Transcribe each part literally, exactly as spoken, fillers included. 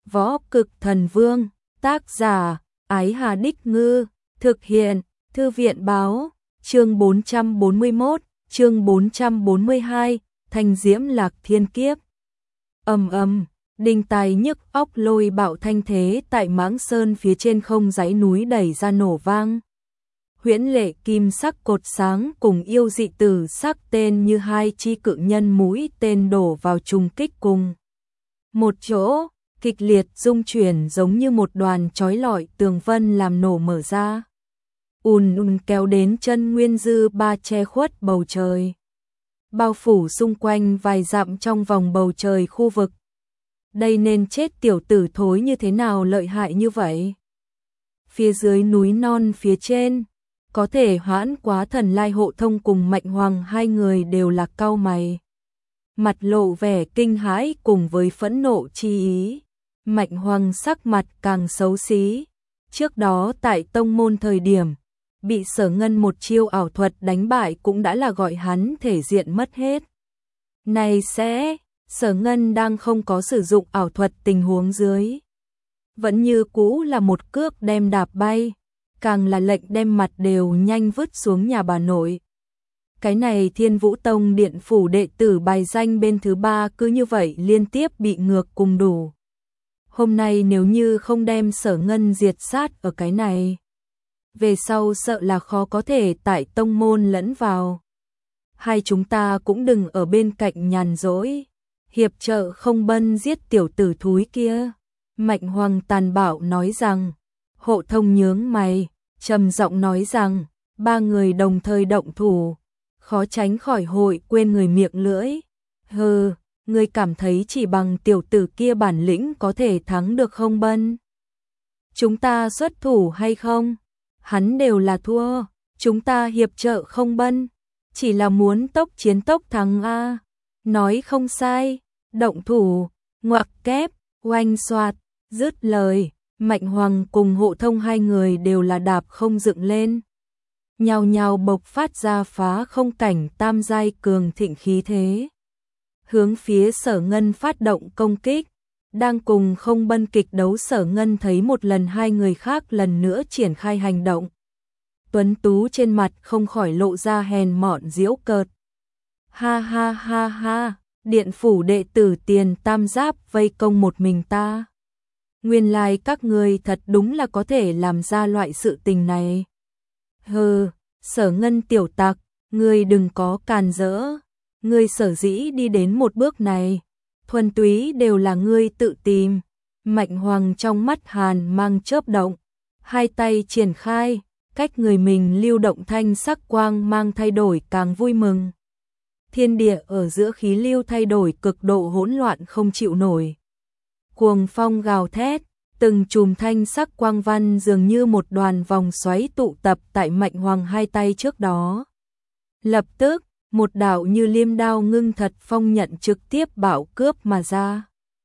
Võ Cực Thần Vương, tác giả, Ái Hà Đích Ngư, thực hiện, Thư viện Báo, chương bốn trăm bốn mươi mốt, chương bốn trăm bốn mươi hai, Thanh Diễm Lạc Thiên Kiếp. Ầm ầm, đinh tai nhức óc lôi bạo thanh thế tại Mãng Sơn phía trên không dãy núi đẩy ra nổ vang. Huyễn lệ kim sắc cột sáng cùng yêu dị tử sắc tên như hai chi cự nhân mũi tên đổ vào trùng kích cùng một chỗ, kịch liệt rung chuyển giống như một đoàn chói lọi tường vân làm nổ mở ra. Ùn ùn kéo đến chân nguyên dư ba che khuất bầu trời, bao phủ xung quanh vài dặm trong vòng bầu trời khu vực. Đây nên chết tiểu tử thối như thế nào lợi hại như vậy? Phía dưới núi non phía trên, có thể hoãn quá thần lai hộ thông cùng Mạnh Hoàng hai người đều là cau mày. Mặt lộ vẻ kinh hãi cùng với phẫn nộ chi ý. Mạnh Hoàng sắc mặt càng xấu xí. Trước đó tại tông môn thời điểm, bị Sở Ngân một chiêu ảo thuật đánh bại cũng đã là gọi hắn thể diện mất hết. Này sẽ, Sở Ngân đang không có sử dụng ảo thuật tình huống dưới. Vẫn như cũ là một cước đem đạp bay, càng là lệnh đem mặt đều nhanh vứt xuống nhà bà nội. Cái này Thiên Vũ Tông điện phủ đệ tử bài danh bên thứ ba cứ như vậy liên tiếp bị ngược cùng đủ. Hôm nay nếu như không đem Sở Ngân diệt sát ở cái này, về sau sợ là khó có thể tại tông môn lẫn vào. Hai chúng ta cũng đừng ở bên cạnh nhàn rỗi, hiệp trợ không bân giết tiểu tử thúi kia. Mạnh Hoàng tàn bạo nói rằng. Hộ thông nhướng mày, trầm giọng nói rằng, ba người đồng thời động thủ, khó tránh khỏi hội quên người miệng lưỡi. Hừ, ngươi cảm thấy chỉ bằng tiểu tử kia bản lĩnh có thể thắng được không bân? Chúng ta xuất thủ hay không? Hắn đều là thua, chúng ta hiệp trợ không bân, chỉ là muốn tốc chiến tốc thắng a. Nói không sai, động thủ, ngoặc kép, oanh xoạt, dứt lời. Mạnh Hoàng cùng hộ thông hai người đều là đạp không dựng lên, nhào nhào bộc phát ra phá không cảnh tam giai cường thịnh khí thế, hướng phía Sở Ngân phát động công kích. Đang cùng không bân kịch đấu Sở Ngân thấy một lần hai người khác lần nữa triển khai hành động, tuấn tú trên mặt không khỏi lộ ra hèn mọn giễu cợt. Ha ha ha ha, điện phủ đệ tử Tiền Tam Giáp vây công một mình ta. Nguyên lai like các ngươi thật đúng là có thể làm ra loại sự tình này. Hừ, Sở Ngân tiểu tặc, ngươi đừng có càn rỡ. Ngươi sở dĩ đi đến một bước này, thuần túy đều là ngươi tự tìm. Mạnh Hoàng trong mắt hàn mang chớp động, hai tay triển khai, cách người mình lưu động thanh sắc quang mang thay đổi càng vui mừng. Thiên địa ở giữa khí lưu thay đổi cực độ hỗn loạn không chịu nổi. Cuồng phong gào thét, từng chùm thanh sắc quang văn dường như một đoàn vòng xoáy tụ tập tại Mạnh Hoàng hai tay trước đó. Lập tức, một đạo như liêm đao ngưng thật phong nhận trực tiếp bạo cướp mà ra.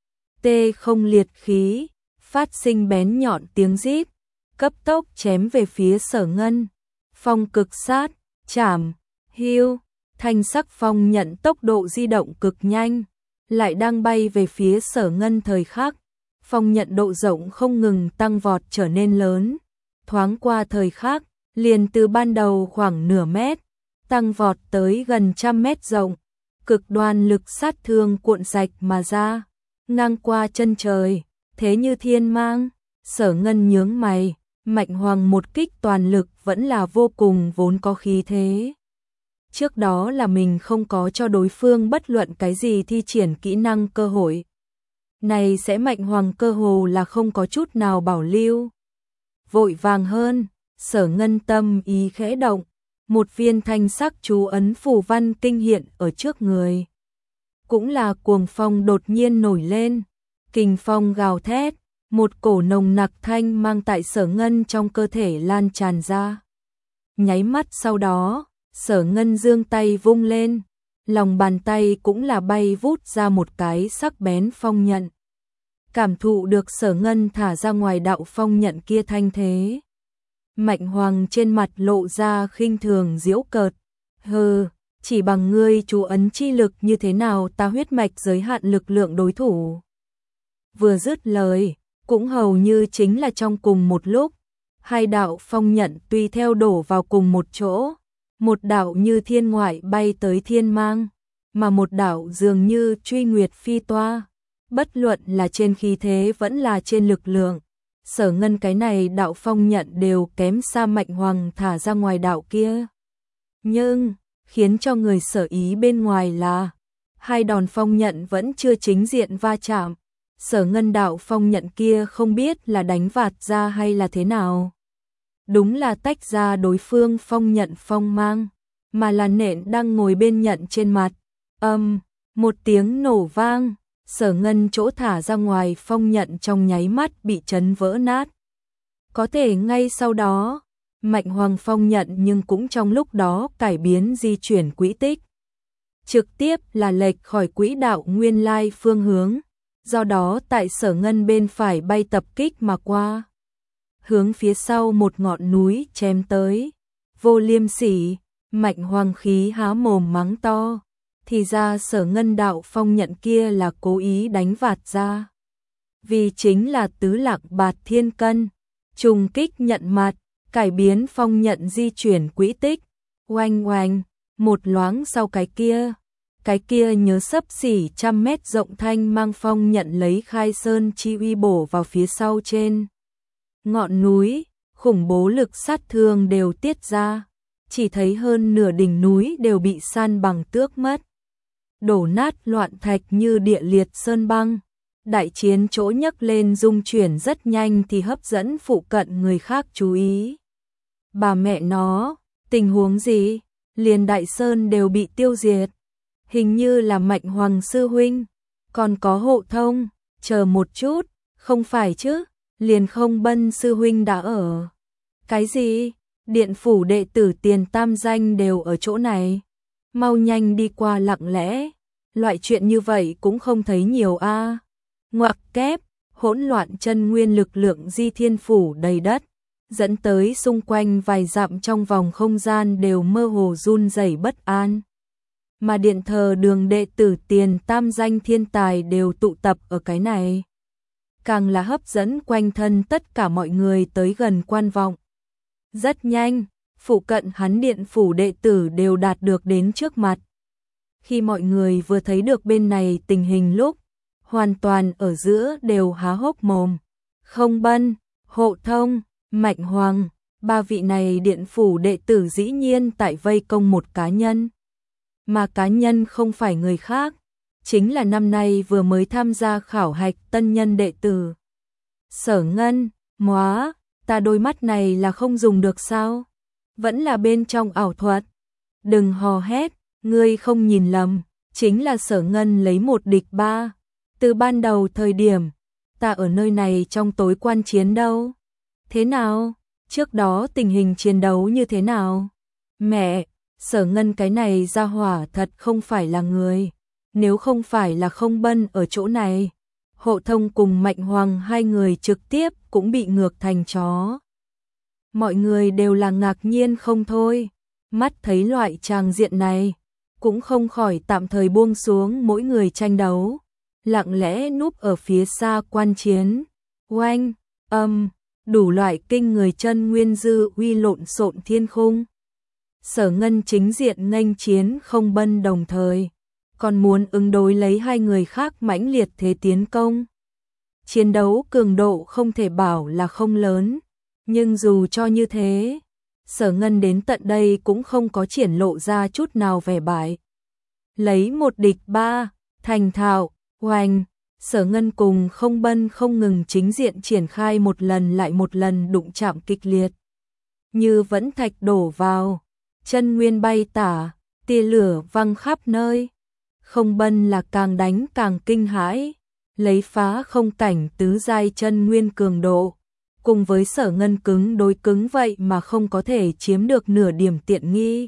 Tê không liệt khí, phát sinh bén nhọn tiếng rít, cấp tốc chém về phía Sở Ngân. Phong cực sát, chảm, hưu, thanh sắc phong nhận tốc độ di động cực nhanh, lại đang bay về phía Sở Ngân thời khắc, phong nhận độ rộng không ngừng tăng vọt trở nên lớn. Thoáng qua thời khắc, liền từ ban đầu khoảng nửa mét, tăng vọt tới gần trăm mét rộng, cực đoan lực sát thương cuộn sạch mà ra, ngang qua chân trời, thế như thiên mang. Sở Ngân nhướng mày, Mạnh Hoàng một kích toàn lực vẫn là vô cùng vốn có khí thế. Trước đó là mình không có cho đối phương bất luận cái gì thi triển kỹ năng cơ hội. Này sẽ Mạnh Hoàng cơ hồ là không có chút nào bảo lưu. Vội vàng hơn, Sở Ngân tâm ý khẽ động, một viên thanh sắc chú ấn phù văn kinh hiện ở trước người. Cũng là cuồng phong đột nhiên nổi lên, kình phong gào thét, một cổ nồng nặc thanh mang tại Sở Ngân trong cơ thể lan tràn ra. Nháy mắt sau đó, Sở Ngân giương tay vung lên, lòng bàn tay cũng là bay vút ra một cái sắc bén phong nhận. Cảm thụ được Sở Ngân thả ra ngoài đạo phong nhận kia thanh thế, Mạnh Hoàng trên mặt lộ ra khinh thường giễu cợt. Hừ, chỉ bằng ngươi chú ấn chi lực như thế nào ta huyết mạch giới hạn lực lượng đối thủ. Vừa dứt lời, cũng hầu như chính là trong cùng một lúc, hai đạo phong nhận tùy theo đổ vào cùng một chỗ, một đạo như thiên ngoại bay tới thiên mang, mà một đạo dường như truy nguyệt phi toa, bất luận là trên khí thế vẫn là trên lực lượng. Sở Ngân cái này đạo phong nhận đều kém xa Mạnh Hoàng thả ra ngoài đạo kia. Nhưng, khiến cho người sở ý bên ngoài là, hai đòn phong nhận vẫn chưa chính diện va chạm. Sở Ngân đạo phong nhận kia không biết là đánh vạt ra hay là thế nào. Đúng là tách ra đối phương phong nhận phong mang, mà là nện đang ngồi bên nhận trên mặt. Âm, một tiếng nổ vang, Sở Ngân chỗ thả ra ngoài phong nhận trong nháy mắt bị chấn vỡ nát. Có thể ngay sau đó, Mạnh Hoàng phong nhận nhưng cũng trong lúc đó cải biến di chuyển quỹ tích. Trực tiếp là lệch khỏi quỹ đạo nguyên lai phương hướng, do đó tại Sở Ngân bên phải bay tập kích mà qua. Hướng phía sau một ngọn núi chém tới, vô liêm sỉ, Mạnh Hoàng khí há mồm mắng to. Thì ra Sở Ngân đạo phong nhận kia là cố ý đánh vạt ra. Vì chính là tứ lạc bạt thiên cân, trùng kích nhận mặt, cải biến phong nhận di chuyển quỹ tích, oanh oanh, một loáng sau cái kia. Cái kia nhớ sấp xỉ trăm mét rộng thanh mang phong nhận lấy khai sơn chi uy bổ vào phía sau trên ngọn núi, khủng bố lực sát thương đều tiết ra, chỉ thấy hơn nửa đỉnh núi đều bị san bằng tước mất. Đổ nát loạn thạch như địa liệt sơn băng, đại chiến chỗ nhấc lên dung chuyển rất nhanh thì hấp dẫn phụ cận người khác chú ý. Bà mẹ nó, tình huống gì? Liền Đại Sơn đều bị tiêu diệt. Hình như là Mạnh Hoàng sư huynh, còn có Hộ Thông, chờ một chút, không phải chứ, liền Không Bân sư huynh đã ở. Cái gì? Điện phủ đệ tử tiền tam danh đều ở chỗ này. Mau nhanh đi qua lặng lẽ, loại chuyện như vậy cũng không thấy nhiều a. À. Ngoặc kép, hỗn loạn chân nguyên lực lượng di thiên phủ đầy đất, dẫn tới xung quanh vài dặm trong vòng không gian đều mơ hồ run rẩy bất an. Mà điện thờ đường đệ tử tiền tam danh thiên tài đều tụ tập ở cái này. Càng là hấp dẫn quanh thân tất cả mọi người tới gần quan vọng. Rất nhanh, phụ cận hắn điện phủ đệ tử đều đạt được đến trước mặt. Khi mọi người vừa thấy được bên này tình hình lúc, hoàn toàn ở giữa đều há hốc mồm. Không Bân, Hộ Thông, Mạnh Hoàng, ba vị này điện phủ đệ tử dĩ nhiên tại vây công một cá nhân. Mà cá nhân không phải người khác, chính là năm nay vừa mới tham gia khảo hạch tân nhân đệ tử. Sở Ngân, móa, ta đôi mắt này là không dùng được sao? Vẫn là bên trong ảo thuật. Đừng hò hét, ngươi không nhìn lầm, chính là Sở Ngân lấy một địch ba. Từ ban đầu thời điểm, ta ở nơi này trong tối quan chiến đâu. Thế nào? Trước đó tình hình chiến đấu như thế nào? Mẹ, Sở Ngân cái này ra hỏa thật không phải là người. Nếu không phải là Không Bân ở chỗ này, Hộ Thông cùng Mạnh Hoàng hai người trực tiếp cũng bị ngược thành chó. Mọi người đều là ngạc nhiên không thôi, mắt thấy loại tràng diện này, cũng không khỏi tạm thời buông xuống mỗi người tranh đấu, lặng lẽ núp ở phía xa quan chiến. Oanh, âm, đủ loại kinh người chân nguyên dư uy lộn xộn thiên khung. Sở Ngân chính diện nghênh chiến Không Bân đồng thời, còn muốn ứng đối lấy hai người khác mãnh liệt thế tiến công. Chiến đấu cường độ không thể bảo là không lớn, nhưng dù cho như thế, Sở Ngân đến tận đây cũng không có triển lộ ra chút nào vẻ bại. Lấy một địch ba, thành thạo, oanh, Sở Ngân cùng Không Bân không ngừng chính diện triển khai một lần lại một lần đụng chạm kịch liệt. Như vẫn thạch đổ vào, chân nguyên bay tả, tia lửa văng khắp nơi. Không Bân là càng đánh càng kinh hãi, lấy phá không cảnh tứ giai chân nguyên cường độ, cùng với Sở Ngân cứng đối cứng vậy mà không có thể chiếm được nửa điểm tiện nghi.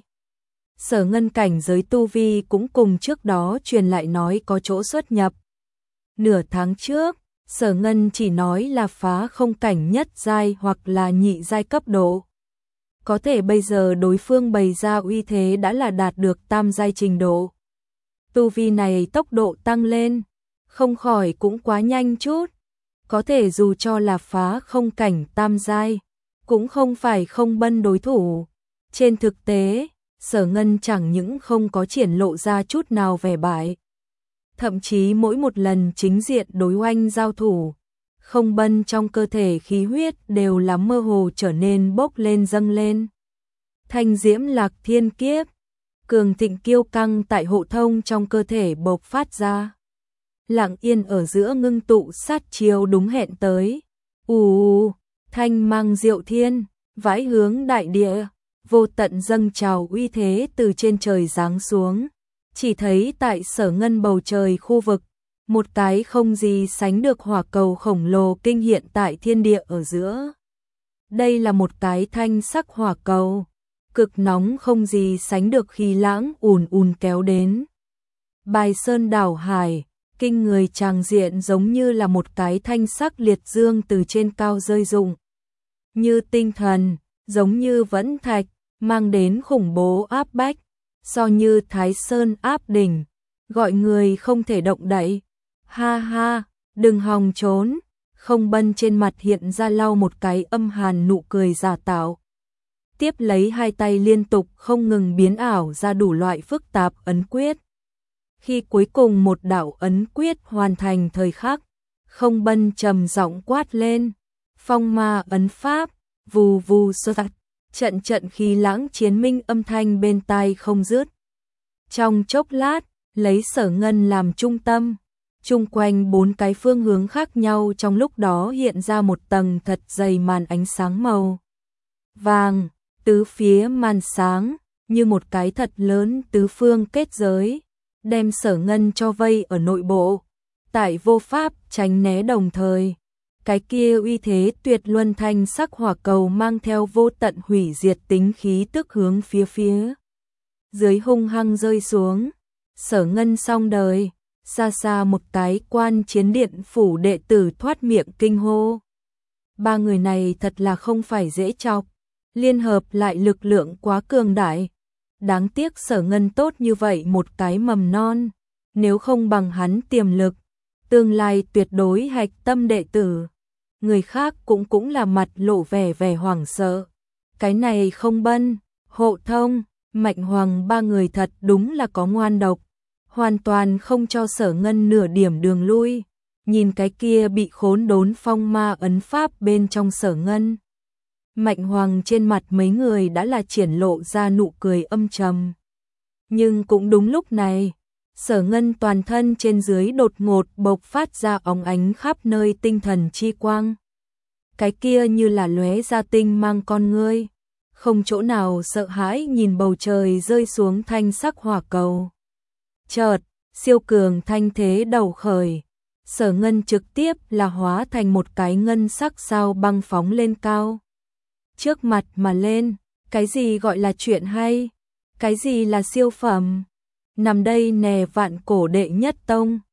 Sở Ngân cảnh giới tu vi cũng cùng trước đó truyền lại nói có chỗ xuất nhập. Nửa tháng trước, Sở Ngân chỉ nói là phá không cảnh nhất giai hoặc là nhị giai cấp độ. Có thể bây giờ đối phương bày ra uy thế đã là đạt được tam giai trình độ. Tu vi này tốc độ tăng lên, không khỏi cũng quá nhanh chút. có thể dù cho là phá không cảnh tam giai, cũng không phải không bân đối thủ. Trên thực tế, Sở Ngân chẳng những không có triển lộ ra chút nào vẻ bại, thậm chí mỗi một lần chính diện đối oanh giao thủ, không bân trong cơ thể khí huyết đều là mơ hồ trở nên bốc lên dâng lên. Thanh diễm lạc thiên kiếp, cường thịnh kiêu căng tại hộ thông trong cơ thể bộc phát ra. Lặng yên ở giữa ngưng tụ sát chiêu đúng hẹn tới. Ù, thanh mang diệu thiên, vãi hướng đại địa, vô tận dâng trào uy thế từ trên trời giáng xuống. Chỉ thấy tại Sở Ngân bầu trời khu vực, một cái không gì sánh được hỏa cầu khổng lồ kinh hiện tại thiên địa ở giữa. Đây là một cái thanh sắc hỏa cầu, cực nóng không gì sánh được khi lãng ùn ùn kéo đến. Bài sơn đảo hải, kinh người tràng diện giống như là một cái thanh sắc liệt dương từ trên cao rơi rụng. Như tinh thần, giống như vẫn thạch, mang đến khủng bố áp bách, so như Thái Sơn áp đỉnh, gọi người không thể động đậy. Ha ha, đừng hòng trốn. Không bân trên mặt hiện ra lau một cái âm hàn nụ cười giả tạo. Tiếp lấy hai tay liên tục không ngừng biến ảo ra đủ loại phức tạp ấn quyết. Khi cuối cùng một đạo ấn quyết hoàn thành thời khắc, không bân trầm giọng quát lên. Phong ma ấn pháp, vù vù sơ tạch, trận trận khí lãng chiến minh âm thanh bên tai không dứt. Trong chốc lát, lấy Sở Ngân làm trung tâm, chung quanh bốn cái phương hướng khác nhau trong lúc đó hiện ra một tầng thật dày màn ánh sáng màu vàng, tứ phía màn sáng, như một cái thật lớn tứ phương kết giới, đem Sở Ngân cho vây ở nội bộ, tại vô pháp tránh né đồng thời. Cái kia uy thế tuyệt luân thanh sắc hỏa cầu mang theo vô tận hủy diệt tính khí tức hướng phía phía dưới hung hăng rơi xuống. Sở Ngân xong đời. Xa xa một cái quan chiến điện phủ đệ tử thoát miệng kinh hô. Ba người này thật là không phải dễ chọc, liên hợp lại lực lượng quá cường đại. Đáng tiếc Sở Ngân tốt như vậy một cái mầm non, nếu không bằng hắn tiềm lực, tương lai tuyệt đối hạch tâm đệ tử. Người khác cũng cũng là mặt lộ vẻ vẻ hoảng sợ. Cái này không bân, hộ thông, Mạnh Hoàng ba người thật đúng là có ngoan độc, hoàn toàn không cho Sở Ngân nửa điểm đường lui. Nhìn cái kia bị khốn đốn phong ma ấn pháp bên trong Sở Ngân, Mạnh Hoàng trên mặt mấy người đã là triển lộ ra nụ cười âm trầm. Nhưng cũng đúng lúc này, Sở Ngân toàn thân trên dưới đột ngột bộc phát ra óng ánh khắp nơi tinh thần chi quang. Cái kia như là lóe ra tinh mang con ngươi, không chỗ nào sợ hãi nhìn bầu trời rơi xuống thanh sắc hỏa cầu. Chợt, siêu cường thanh thế đầu khởi, Sở Ngân trực tiếp là hóa thành một cái ngân sắc sao băng phóng lên cao. Trước mặt mà lên, cái gì gọi là chuyện hay, cái gì là siêu phẩm. Nằm đây nè vạn cổ đệ nhất tông,